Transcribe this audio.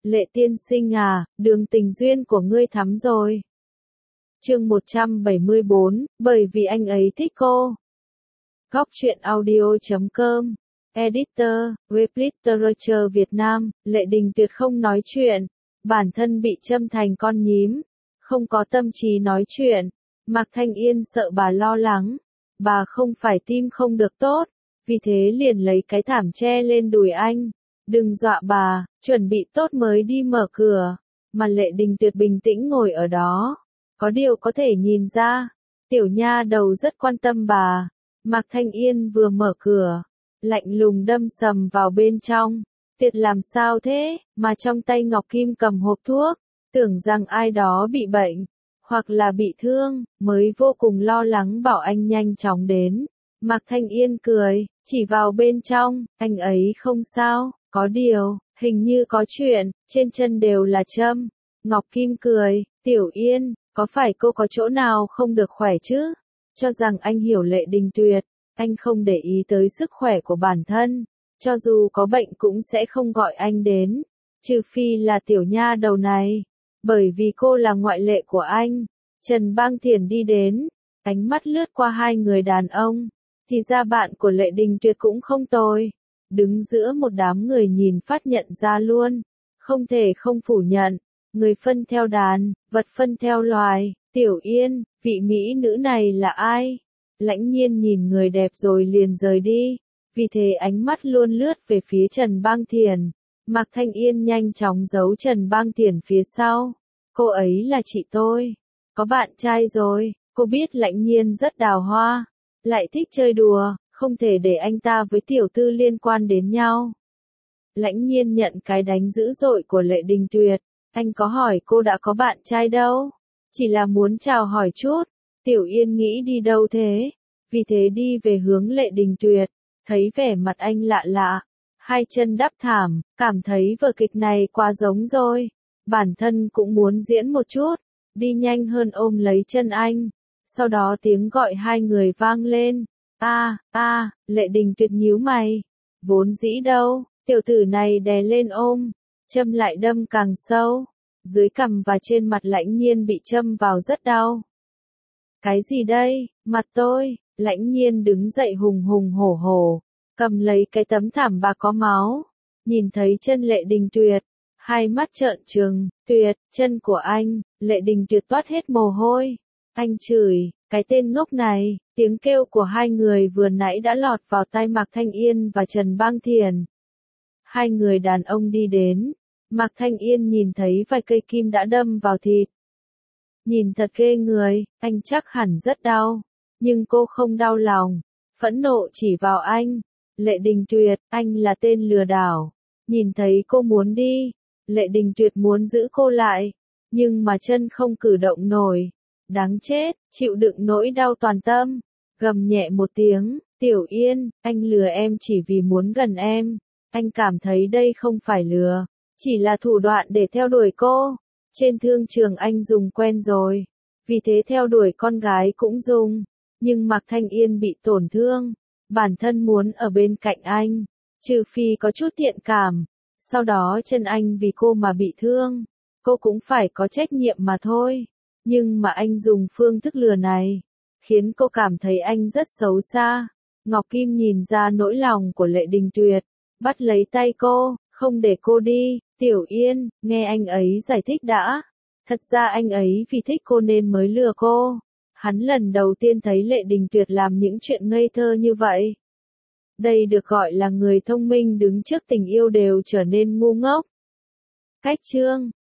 Lệ tiên sinh à, đường tình duyên của ngươi thắm rồi. Chương 174, bởi vì anh ấy thích cô. Góc truyện audio.com. Editor, Web Literature Việt Nam, Lệ Đình Tuyệt không nói chuyện. Bản thân bị châm thành con nhím. Không có tâm trí nói chuyện. Mạc Thanh Yên sợ bà lo lắng. Bà không phải tim không được tốt. Vì thế liền lấy cái thảm che lên đùi anh. Đừng dọa bà, chuẩn bị tốt mới đi mở cửa. Mà Lệ Đình Tuyệt bình tĩnh ngồi ở đó. Có điều có thể nhìn ra. Tiểu nha đầu rất quan tâm bà. Mạc Thanh Yên vừa mở cửa. Lạnh lùng đâm sầm vào bên trong. Tuyệt làm sao thế, mà trong tay Ngọc Kim cầm hộp thuốc. Tưởng rằng ai đó bị bệnh. Hoặc là bị thương, mới vô cùng lo lắng bảo anh nhanh chóng đến. Mạc Thanh Yên cười, chỉ vào bên trong, anh ấy không sao, có điều, hình như có chuyện, trên chân đều là châm. Ngọc Kim cười, Tiểu Yên, có phải cô có chỗ nào không được khỏe chứ? Cho rằng anh hiểu Lệ Đình Tuyệt, anh không để ý tới sức khỏe của bản thân, cho dù có bệnh cũng sẽ không gọi anh đến, trừ phi là tiểu nha đầu này, bởi vì cô là ngoại lệ của anh. Trần Bang Thiển đi đến, ánh mắt lướt qua hai người đàn ông, thì ra bạn của Lệ Đình Tuyệt cũng không tồi, đứng giữa một đám người nhìn phát nhận ra luôn, không thể không phủ nhận, người phân theo đàn, vật phân theo loài. Tiểu Yên, vị mỹ nữ này là ai? Lãnh Nhiên nhìn người đẹp rồi liền rời đi, vì thế ánh mắt luôn lướt về phía Trần Bang Thiển. Mạc Thanh Yên nhanh chóng giấu Trần Bang Thiển phía sau. Cô ấy là chị tôi, có bạn trai rồi. Cô biết Lãnh Nhiên rất đào hoa, lại thích chơi đùa, không thể để anh ta với tiểu tư liên quan đến nhau. Lãnh Nhiên nhận cái đánh dữ dội của Lệ Đình Tuyệt. Anh có hỏi cô đã có bạn trai đâu, chỉ là muốn chào hỏi chút. Tiểu Yên nghĩ đi đâu thế, vì thế đi về hướng Lệ Đình Tuyệt, thấy vẻ mặt anh lạ lạ, hai chân đắp thảm, cảm thấy vở kịch này quá giống rồi, bản thân cũng muốn diễn một chút, đi nhanh hơn ôm lấy chân anh, sau đó tiếng gọi hai người vang lên, Lệ Đình Tuyệt nhíu mày, vốn dĩ đâu, tiểu tử này đè lên ôm, châm lại đâm càng sâu, dưới cằm và trên mặt Lãnh Nhiên bị châm vào rất đau. Cái gì đây, mặt tôi? Lãnh Nhiên đứng dậy hùng hùng hổ hổ, cầm lấy cái tấm thảm bạc có máu, nhìn thấy chân Lệ Đình Tuyệt, hai mắt trợn trừng, Tuyệt, chân của anh. Lệ Đình Tuyệt toát hết mồ hôi, anh chửi, cái tên ngốc này. Tiếng kêu của hai người vừa nãy đã lọt vào tai Mạc Thanh Yên và Trần Bang Thiển. Hai người đàn ông đi đến, Mạc Thanh Yên nhìn thấy vài cây kim đã đâm vào thịt. Nhìn thật ghê người, anh chắc hẳn rất đau, nhưng cô không đau lòng, phẫn nộ chỉ vào anh. Lệ Đình Tuyệt, anh là tên lừa đảo. Nhìn thấy cô muốn đi, Lệ Đình Tuyệt muốn giữ cô lại, nhưng mà chân không cử động nổi. Đáng chết, chịu đựng nỗi đau toàn tâm, gầm nhẹ một tiếng, Tiểu Yên, anh lừa em chỉ vì muốn gần em. Anh cảm thấy đây không phải lừa, chỉ là thủ đoạn để theo đuổi cô. Trên thương trường anh dùng quen rồi, vì thế theo đuổi con gái cũng dùng. Nhưng Mạc Thanh Yên bị tổn thương, bản thân muốn ở bên cạnh anh, trừ phi có chút thiện cảm. Sau đó chân anh vì cô mà bị thương, cô cũng phải có trách nhiệm mà thôi. Nhưng mà anh dùng phương thức lừa này, khiến cô cảm thấy anh rất xấu xa. Ngọc Kim nhìn ra nỗi lòng của Lệ Đình Tuyệt, bắt lấy tay cô, không để cô đi. Tiểu Yên, nghe anh ấy giải thích đã. Thật ra anh ấy vì thích cô nên mới lừa cô. Hắn lần đầu tiên thấy Lệ Đình Tuyệt làm những chuyện ngây thơ như vậy. Đây được gọi là người thông minh đứng trước tình yêu đều trở nên ngu ngốc. Cách chương